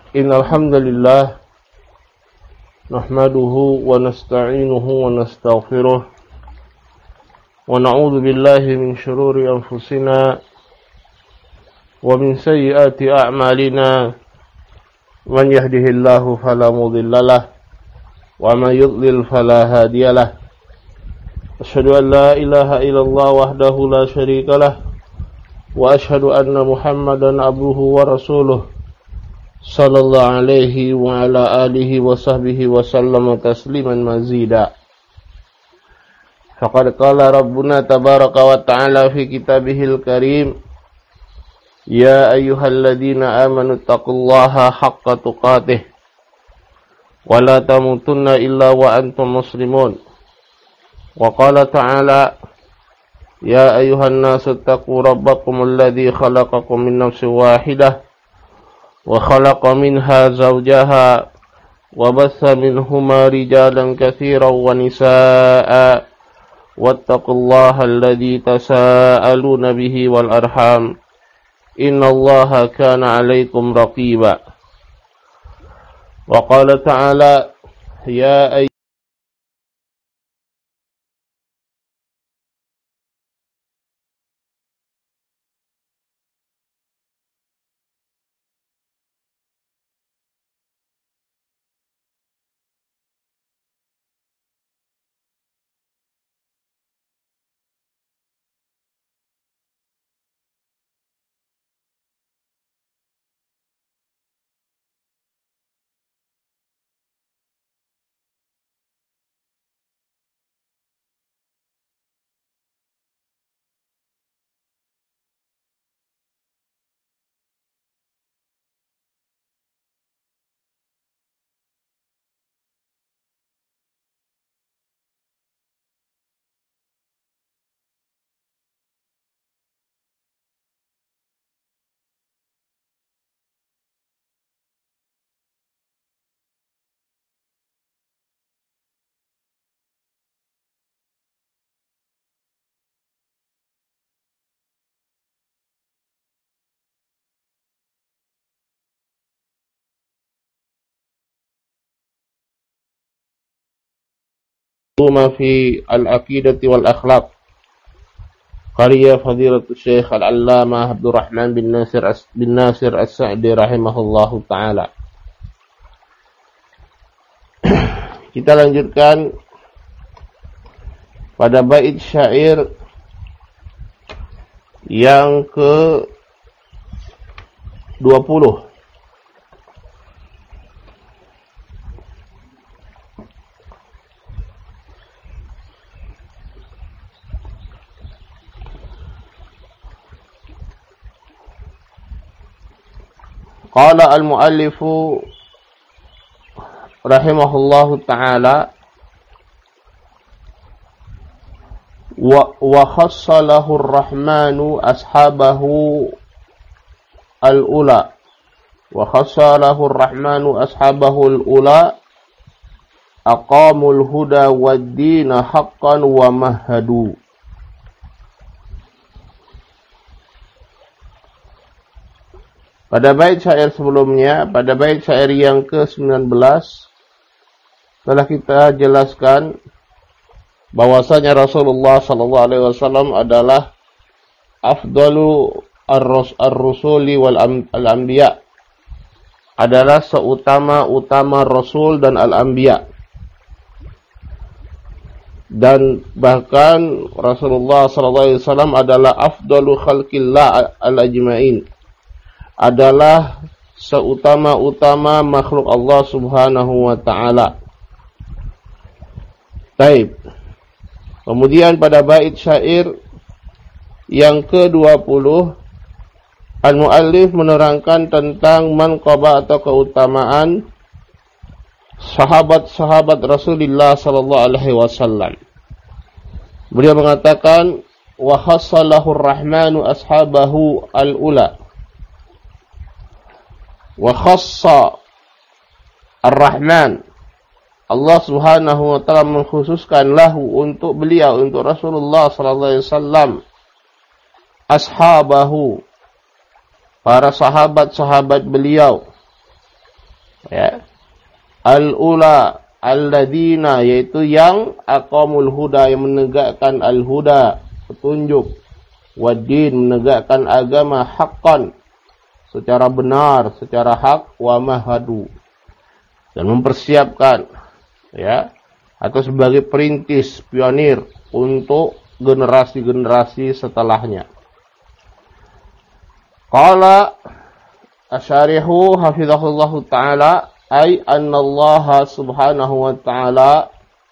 Innal hamdalillah nahmaduhu wa nasta'inuhu wa nastaghfiruh wa na'udzu billahi min shururi anfusina wa min sayyiati a'malina. Man yahdihillahu fala mudhillalah wa man yudlil fala hadiyalah. Asyhadu an la ilaha illallah wahdahu la syarikalah wa asyhadu anna Muhammadan abduhu wa rasuluh sallallahu alaihi wa ala alihi wa sahbihi wa sallama tasliman mazida. Faqad qala rabbuna tabaraka wa ta'ala fi kitabihil karim, ya ayyuhalladzina amanu taqullaha haqqa tuqatih wa la tamutunna illa wa antum muslimun. Wa qala ta'ala, ya ayyuhan nasu taqu rabbakum alladzi khalaqakum min nafsin wahidah wa khalaqa minha zawjaha wa bassa minhuma rijalan katsiran wa nisaa'a wattaqullaha alladzi tasaaluna bihi wal arham innallaha kana 'alaikum raqiba. Wa qala ta'ala, ya ma fi al-aqidati wal akhlaq qarya fadilatul syekh al-allamah Abdurrahman bin Nasir As-Sa'di rahimahullahu ta'ala. Kita lanjutkan pada bait syair yang ke 20. Qala al-muallifu rahimahullahu ta'ala wa khassa lahu ar-rahmanu ashabahu al-ula wa khassa lahu ar-rahmanu ashabahu al-ula aqamul huda wad-dina haqqan wa mahadu. Pada bait syair sebelumnya, pada bait syair yang ke-19, telah kita jelaskan bahwasanya Rasulullah SAW adalah afdalu ar-rusuli wal anbiya, adalah seutama-utama Rasul dan al-anbiya. Dan bahkan Rasulullah SAW adalah afdalu khalqillah al-ajma'in, adalah seutama-utama makhluk Allah Subhanahu wa ta'ala. Baik. Kemudian pada bait syair yang ke-20, al-muallif menerangkan tentang manqabah atau keutamaan sahabat-sahabat Rasulullah sallallahu alaihi wasallam. Beliau mengatakan, wa khassalahu ar-rahmanu ashabahu al-ula. Wa khassa ar-Rahman, Allah Subhanahu wa ta'ala mengkhususkan lahu, untuk beliau, untuk Rasulullah sallallahu alaihi wasallam, ashabahu, para sahabat-sahabat beliau, Ya. Al-ula alladzina, yaitu yang aqamul huda, yang menegakkan al-huda, petunjuk, waddin, menegakkan agama, haqqan, secara benar, secara hak, wa mahadu, dan mempersiapkan, ya, atau sebagai perintis, pionir untuk generasi-generasi setelahnya. Qala asyarihu hafizahullahu ta'ala, ay annallaha subhanahu wa ta'ala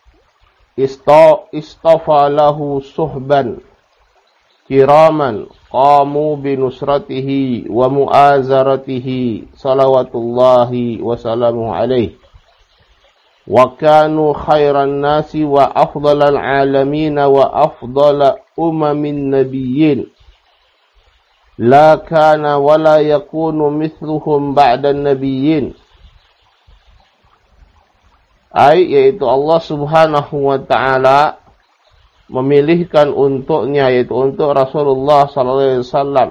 istafa lahu suhban kiraman qamu binusratihi wa mu'azaratihi salawatullahi wa salamuhu alaihi wa kanu khairan nasi wa afdalal alamina wa afdala umamin nabiyyin la kana wa la yakunu mithluhum ba'dan nabiyyin. Yaitu Allah subhanahu wa ta'ala memilihkan untuknya, yaitu untuk Rasulullah sallallahu alaihi wasallam,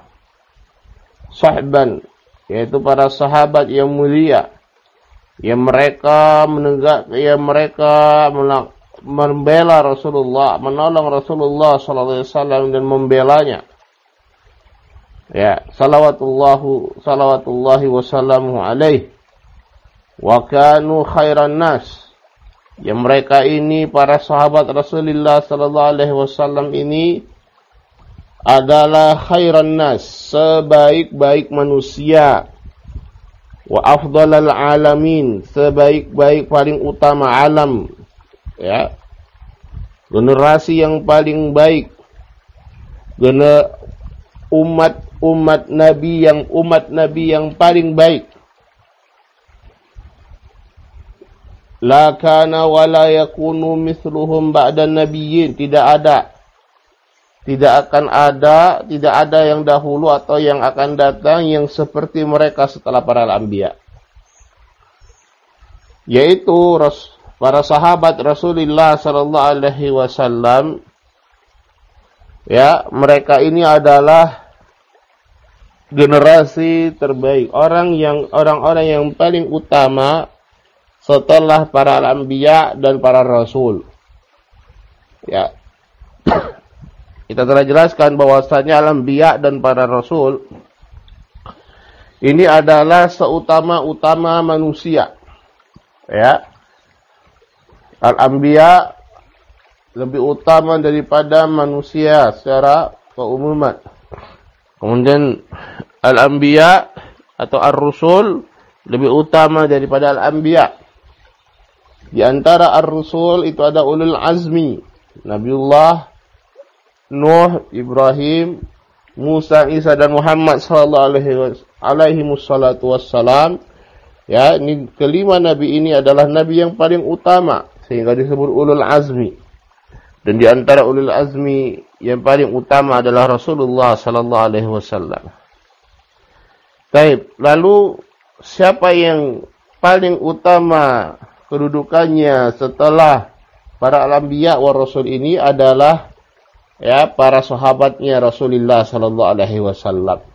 sahban, yaitu para sahabat yang mulia, yang mereka membela Rasulullah, menolong Rasulullah sallallahu alaihi wasallam dan membelanya. Ya, salawatullahi wasallamu alaihi. Wa kanu khairan nas, yang mereka ini, para sahabat Rasulullah sallallahu alaihi wasallam ini adalah khairan nas, sebaik-baik manusia, wa afdalal alamin, sebaik-baik paling utama alam, ya, generasi yang paling baik, umat Nabi yang paling baik. La kana wa la yakunu mithluhum ba'dan nabiyyin, tidak akan ada yang dahulu atau yang akan datang yang seperti mereka setelah para anbiya. Yaitu para sahabat Rasulullah sallallahu alaihi wasallam, ya, mereka ini adalah generasi terbaik, orang-orang yang paling utama setelah para anbiya dan para rasul. Ya. Kita telah jelaskan bahwasanya al-anbiya dan para rasul ini adalah seutama-utama manusia. Ya. Al-anbiya lebih utama daripada manusia secara keumuman. Kemudian al-anbiya atau ar-rusul lebih utama daripada al-anbiya. Di antara ar-rusul itu ada ulul azmi, Nabiullah Nuh, Ibrahim, Musa, Isa, dan Muhammad sallallahu alaihi wassalam. Ya, ini kelima nabi ini adalah nabi yang paling utama sehingga disebut ulul azmi. Dan di antara ulul azmi yang paling utama adalah Rasulullah sallallahu alaihi wasallam. Baik, lalu siapa yang paling utama kedudukannya setelah para al-anbiya wa rasul ini adalah, ya, para sahabatnya Rasulullah sallallahu alaihi wasallam.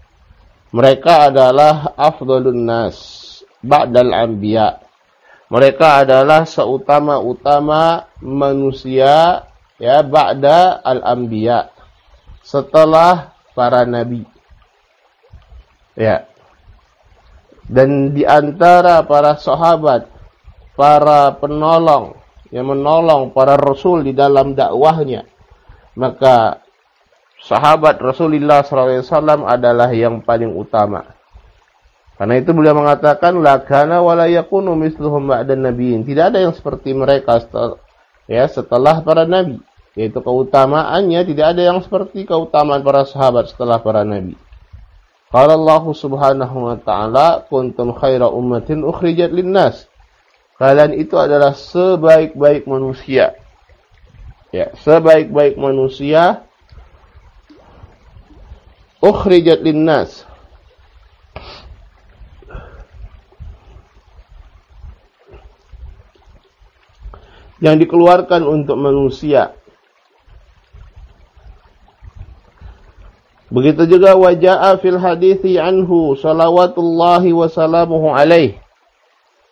Mereka adalah afdhalun nas ba'dal anbiya. Mereka adalah seutama-utama manusia, ya, ba'da al-anbiya, setelah para nabi. Ya. Dan di antara para sahabat, para penolong yang menolong para rasul di dalam dakwahnya, maka sahabat Rasulullah SAW adalah yang paling utama. Karena itu beliau mengatakan, la kana wa la yakunu mithluhum ba'dan nabiyyin. Tidak ada yang seperti mereka setelah para nabi. Yaitu keutamaannya tidak ada yang seperti keutamaan para sahabat setelah para nabi. Qala Allah subhanahu wa ta'ala, kuntum khaira ummatin ukhrijat linnas. Kalian itu adalah sebaik-baik manusia. Ya, sebaik-baik manusia ukhrijat linnas. Yang dikeluarkan untuk manusia. Begitu juga waja'a fil hadithi anhu salawatullahi wa salamuhu alaih.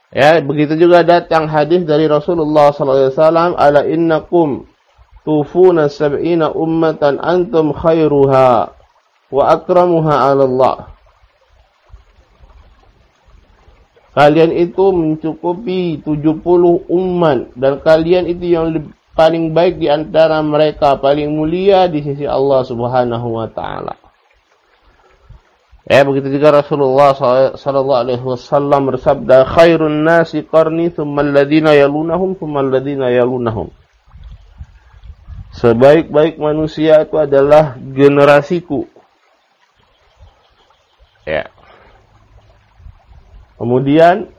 Ya, begitu juga datang hadis dari Rasulullah SAW, ala innakum tufuna sab'ina ummatan antum khairuha wa akramuha 'ala Allah. Kalian itu mencukupi 70 umat dan kalian itu yang paling baik di antara mereka, paling mulia di sisi Allah Subhanahu wa taala. Ya, begitu juga Rasulullah sallallahu alaihi wasallam bersabda, khairun nasi qarni tsumma alladziina yalunahum tsumma alladziina yalunahum. Sebaik-baik manusia itu adalah generasiku. Ya. Kemudian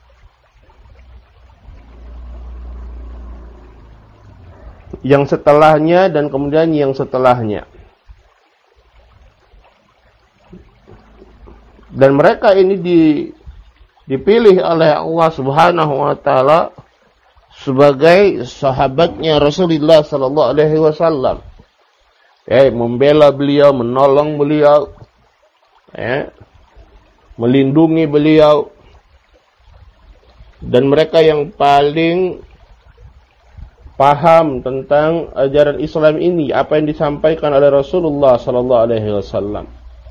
yang setelahnya dan kemudian yang setelahnya. Dan mereka ini dipilih oleh Allah Subhanahu wa taala sebagai sahabatnya Rasulullah sallallahu alaihi wasallam. Ya, membela beliau, menolong beliau, ya, melindungi beliau. Dan mereka yang paling paham tentang ajaran Islam ini, apa yang disampaikan oleh Rasulullah sallallahu alaihi wasallam.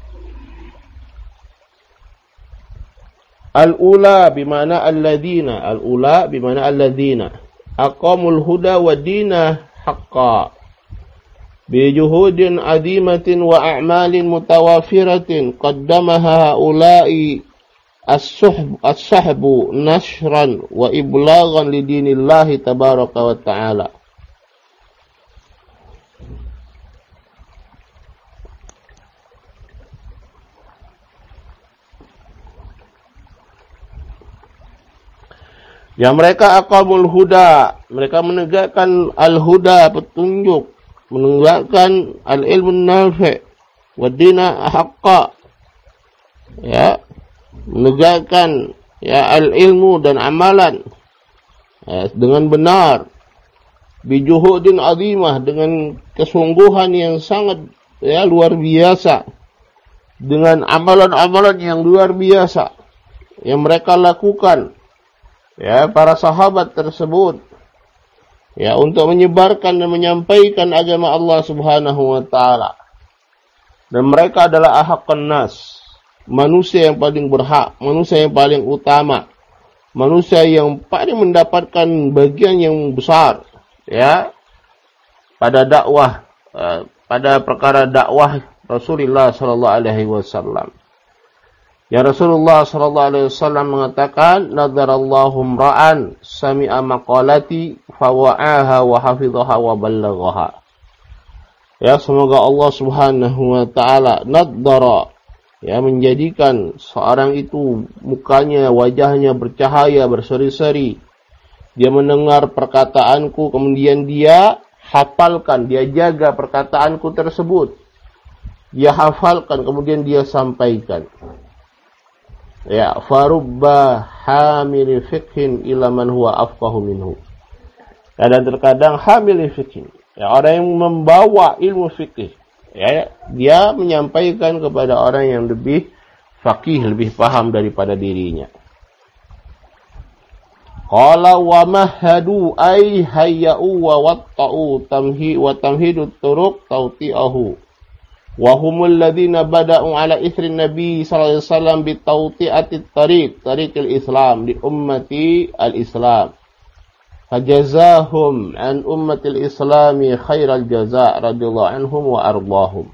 Al-ula bimana alladzina, al-ula bimana alladzina aqamul huda wa dina haqqa bi juhudin adimatin wa a'malin mutawafiratin qaddamaha haula'i as-sahbu nashran wa iblaghan li dinillahi tabaraka wa ta'ala. Ya, mereka aqamul huda, mereka menegakkan al-huda, petunjuk, menegakkan al-ilmu nafi' wa dina haqqa, ya, menegakkan ya al-ilmu dan amalan ya, dengan benar, bijuhudin azimah, dengan kesungguhan yang sangat ya luar biasa, dengan amalan-amalan yang luar biasa yang mereka lakukan. Ya, para sahabat tersebut ya untuk menyebarkan dan menyampaikan agama Allah Subhanahu wa taala. Dan mereka adalah ahaqqan nas, manusia yang paling berhak, manusia yang paling utama, manusia yang paling mendapatkan bagian yang besar ya pada dakwah, pada perkara dakwah Rasulullah sallallahu alaihi wasallam. Ya, Rasulullah sallallahu alaihi wasallam mengatakan, nadarallahu ra'an sami'a maqalati fawa'aha wa hafidhaha wa ballaghaha. Ya, semoga Allah Subhanahu wa taala nadara, ya, menjadikan seorang itu mukanya, wajahnya bercahaya, berseri-seri. Dia mendengar perkataanku, kemudian dia hafalkan, dia jaga perkataanku tersebut. Dia hafalkan, kemudian dia sampaikan. Ya, farubba hamil fiqhin ila man huwa afqahu minhu. Ya, dan terkadang hamil fiqhin, ya, orang yang membawa ilmu fikih, ya, dia menyampaikan kepada orang yang lebih faqih, lebih paham daripada dirinya. Qala wa mahadu ay hayya'u wa watta'u tamhidut turuq tawti'ahu. Wa humul ladzina bada'u ala ithri Nabi sallallahu alaihi wasallam bi tawti'atit tariqil Islam li ummati al-Islam. Fajazahum an ummatil Islami khairal jaza' radhiyallahu anhum wa ardahum.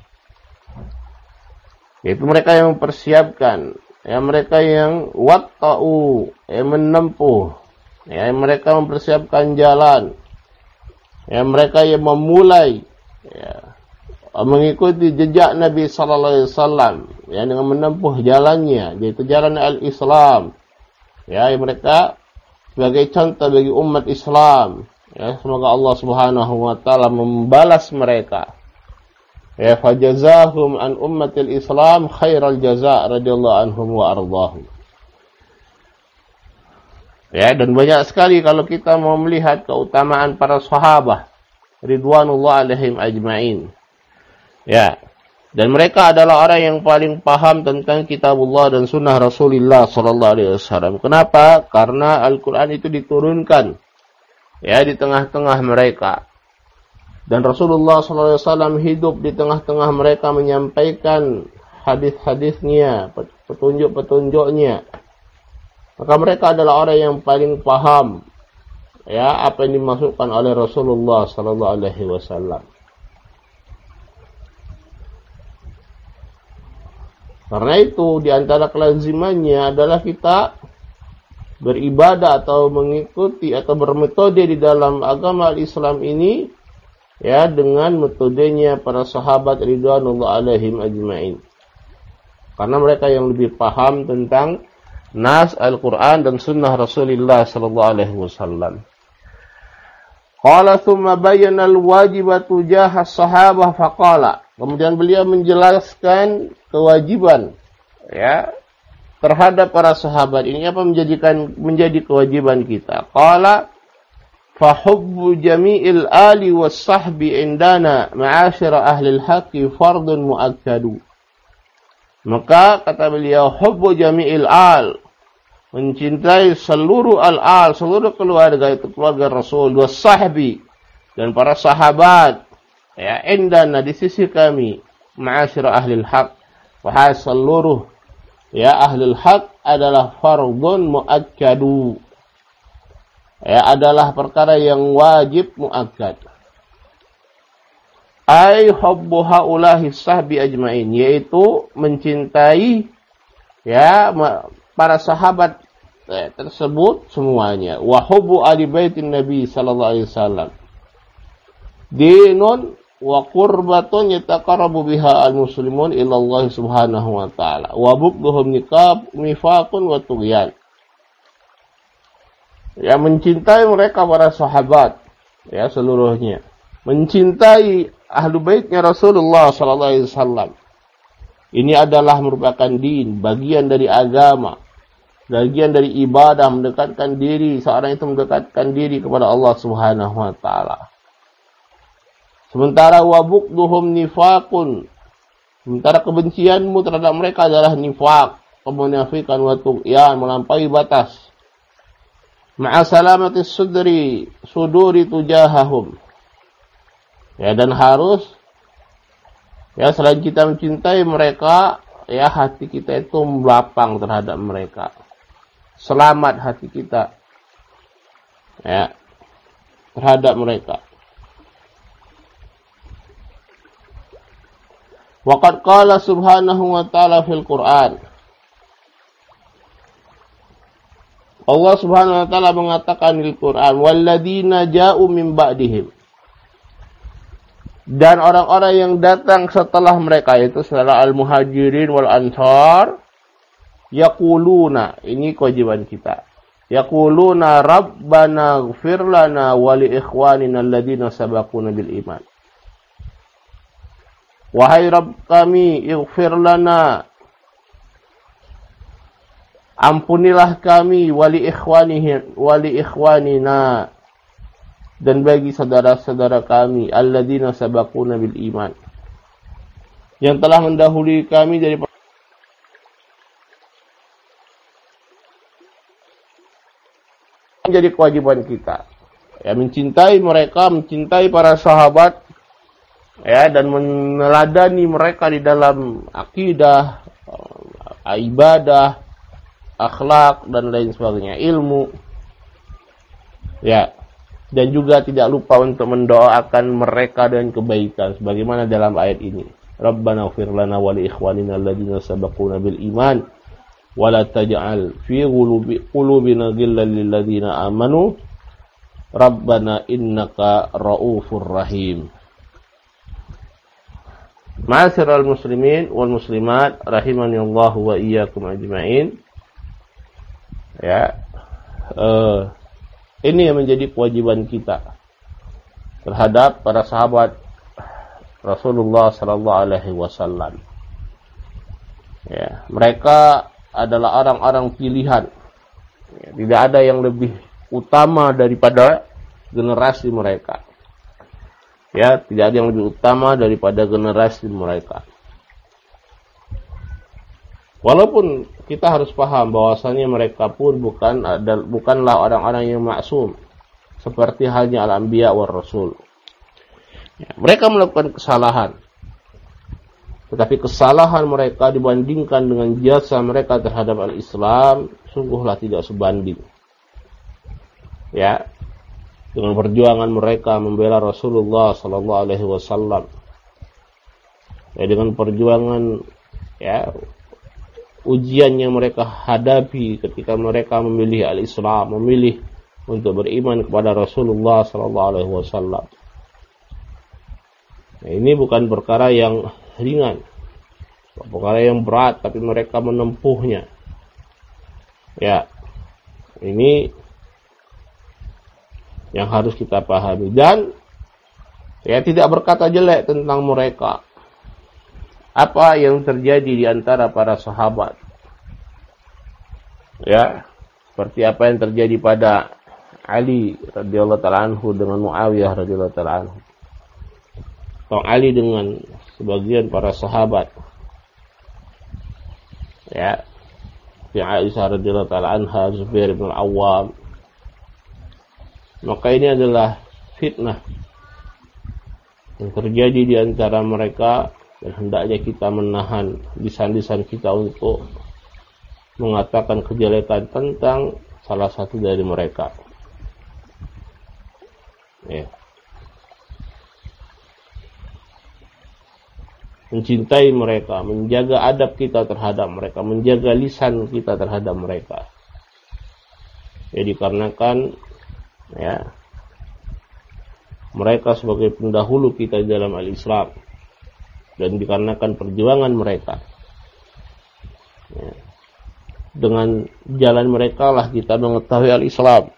Yaitu mereka yang mempersiapkan, ya, mereka yang watta'u, yang menempuh, ya, mereka mempersiapkan jalan, ya, mereka yang memulai, ya, mengikuti jejak Nabi sallallahu alaihi wasallam, ya, dengan menempuh jalannya, yaitu jalan al-Islam. Ya, mereka sebagai contoh bagi umat Islam. Ya, semoga Allah Subhanahu wa taala membalas mereka. Ya, fajazahum an ummatil Islam khairal jaza' radhiyallahu anhum wa ardahum. Ya, dan banyak sekali kalau kita mau melihat keutamaan para sahabat ridwanullah alaihim ajma'in. Ya, Dan mereka adalah orang yang paling paham tentang kitabullah dan sunnah Rasulullah sallallahu alaihi wasallam. Kenapa? Karena Al-Qur'an itu diturunkan ya di tengah-tengah mereka. Dan Rasulullah sallallahu alaihi wasallam hidup di tengah-tengah mereka menyampaikan hadis-hadisnya, petunjuk-petunjuknya. Maka mereka adalah orang yang paling paham ya apa yang dimaksudkan oleh Rasulullah sallallahu alaihi wasallam. Karena itu di antara kelazimannya adalah kita beribadah atau mengikuti atau bermetode di dalam agama Islam ini ya dengan metodenya para sahabat ridwanullah alaihim ajma'in. Karena mereka yang lebih paham tentang nas Al-Qur'an dan sunnah Rasulullah sallallahu alaihi wasallam. Qala thumma bayyana al-wajiba tujaha as-sahabah faqala. Kemudian beliau menjelaskan kewajiban ya terhadap para sahabat. Ini apa menjadi kewajiban kita? Qala fa hubbu jami'il ali was sahbi indana ma'asyara ahli al-haqqi fardun muakkadu. Maka kata beliau hubbu jami'il al, mencintai seluruh al-al, seluruh keluarga itu keluarga Rasul, was sahbi dan para sahabat ya indana di sisi kami ma'asyara ahli al-haq, wahai seluruh ya ahli al-haq adalah fardun muakkadu ya adalah perkara yang wajib muakkad. Ai hubbu haulahi sahbi ajmain, yaitu mencintai ya para sahabat tersebut semuanya. Wa hubbu ali baitin nabi sallallahu alaihi wasallam dinun wa qurbatun yataqarrabu biha al-muslimun ila Allah subhanahu wa ta'ala wa bughdhum nifaqun wa tughyan. Ya mencintai mereka para sahabat ya seluruhnya, mencintai ahlu baitnya Rasulullah sallallahu alaihi wasallam. Ini adalah merupakan din, bagian dari agama, bagian dari ibadah, mendekatkan diri, seorang itu mendekatkan diri kepada Allah Subhanahu wa taala. Sementara wabukduhum nifaqun, sementara kebencianmu terhadap mereka adalah nifaq, kemunafikan wa tughyan, melampaui batas. Ma'a salamati suduri tujahahum. Ya, dan harus ya selain kita mencintai mereka, ya hati kita itu melapang terhadap mereka. Selamat hati kita ya terhadap mereka. Waqad qala subhanahu wa ta'ala fil Qur'an. Allah subhanahu wa ta'ala mengatakan di Quran, walladzina ja'u min ba'dihim, dan orang-orang yang datang setelah mereka, yaitu setelah al-muhajirin wal ansar, yaquluna, ini kewajiban kita, yaquluna rabbana ighfir lana wa li ikhwanina alladzina sabaquna bil iman. Wahai Rabb kami, ighfir lana, ampunilah kami, wali ikhwanina, dan bagi saudara-saudara kami, alladzina sabaquna bil iman, yang telah mendahului kami dari menjadi kewajiban kita ya mencintai mereka, mencintai para sahabat ya, dan meneladani mereka di dalam akidah, ibadah, akhlak dan lain sebagainya, ilmu ya, dan juga tidak lupa untuk mendoakan mereka dengan kebaikan sebagaimana dalam ayat ini, Rabbana ighfir lana wa li ikhwanina alladzina sabaquna bil iman wa la taj'al fi qulubina ghillan lil ladzina amanu Rabbana innaka raufur rahim. Ma'asyiral muslimin wal muslimat rahimanillahu wa iyyakum ajmain. Ya, ini yang menjadi kewajiban kita terhadap para sahabat Rasulullah sallallahu alaihi wasallam. Ya, mereka adalah orang-orang pilihan. Ya, tidak ada yang lebih utama daripada generasi mereka. Ya, tidak ada yang lebih utama daripada generasi mereka. Walaupun kita harus paham bahwasanya mereka pun bukanlah orang-orang yang maksum, seperti halnya al-anbiya war rasul. Ya, mereka melakukan kesalahan, tetapi kesalahan mereka dibandingkan dengan jasa mereka terhadap al-Islam, sungguhlah tidak sebanding. Ya, dengan perjuangan mereka membela Rasulullah sallallahu alaihi wasallam. Ya, dengan perjuangan, ya, ujian yang mereka hadapi ketika mereka memilih al-Islam, memilih untuk beriman kepada Rasulullah sallallahu alaihi wasallam. Nah, ini bukan perkara yang ringan, perkara yang berat, tapi mereka menempuhnya. Ya, ini yang harus kita pahami. Dan ya, tidak berkata jelek tentang mereka. Apa yang terjadi di antara para sahabat, ya, seperti apa yang terjadi pada Ali radhiyallahu ta'ala anhu dengan Muawiyah radhiyallahu ta'ala anhu, atau Ali dengan sebagian para sahabat, ya, Aisyah radhiyallahu ta'ala anha, Zubair bin Al-Awwam. Maka ini adalah fitnah yang terjadi di antara mereka, dan hendaknya kita menahan lisan-lisan kita untuk mengatakan kejelekan tentang salah satu dari mereka. Ya. Mencintai mereka, menjaga adab kita terhadap mereka, menjaga lisan kita terhadap mereka. Ya, dikarenakan, ya, mereka sebagai pendahulu kita dalam al-Islam, dan dikarenakan perjuangan mereka, ya, dengan jalan mereka lah kita mengetahui al-Islam.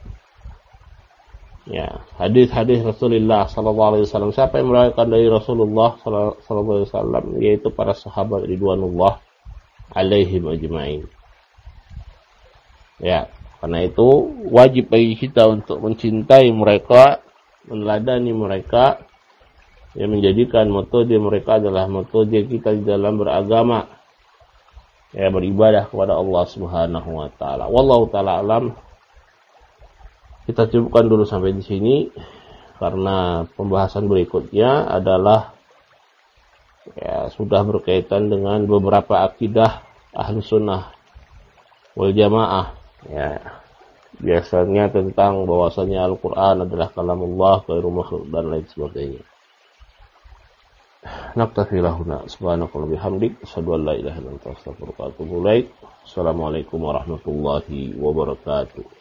Ya, hadis-hadis Rasulullah sallallahu alaihi wasallam, siapa yang meriwayatkan dari Rasulullah sallallahu alaihi wasallam, yaitu para sahabat ridwanullah alaihim ajma'in. Ya, karena itu wajib bagi kita untuk mencintai mereka, meneladani mereka, yang menjadikan metode mereka adalah metode kita di dalam beragama, ya, beribadah kepada Allah Subhanahu wa taala. Wallahu taala alam. Kita cukupkan dulu sampai di sini, karena pembahasan berikutnya adalah, ya, sudah berkaitan dengan beberapa akidah Ahlus Sunnah wal Jamaah, ya, biasanya tentang bahwasanya Al-Qur'an adalah kalamullah, ghairu makhluk, dan lain sebagainya. Naktafi lahuna subhanakallahumma bihamdik, asyhadu an la ilaha illa anta, astaghfiruka wa atubu ilaik. Assalamualaikum warahmatullahi wabarakatuh.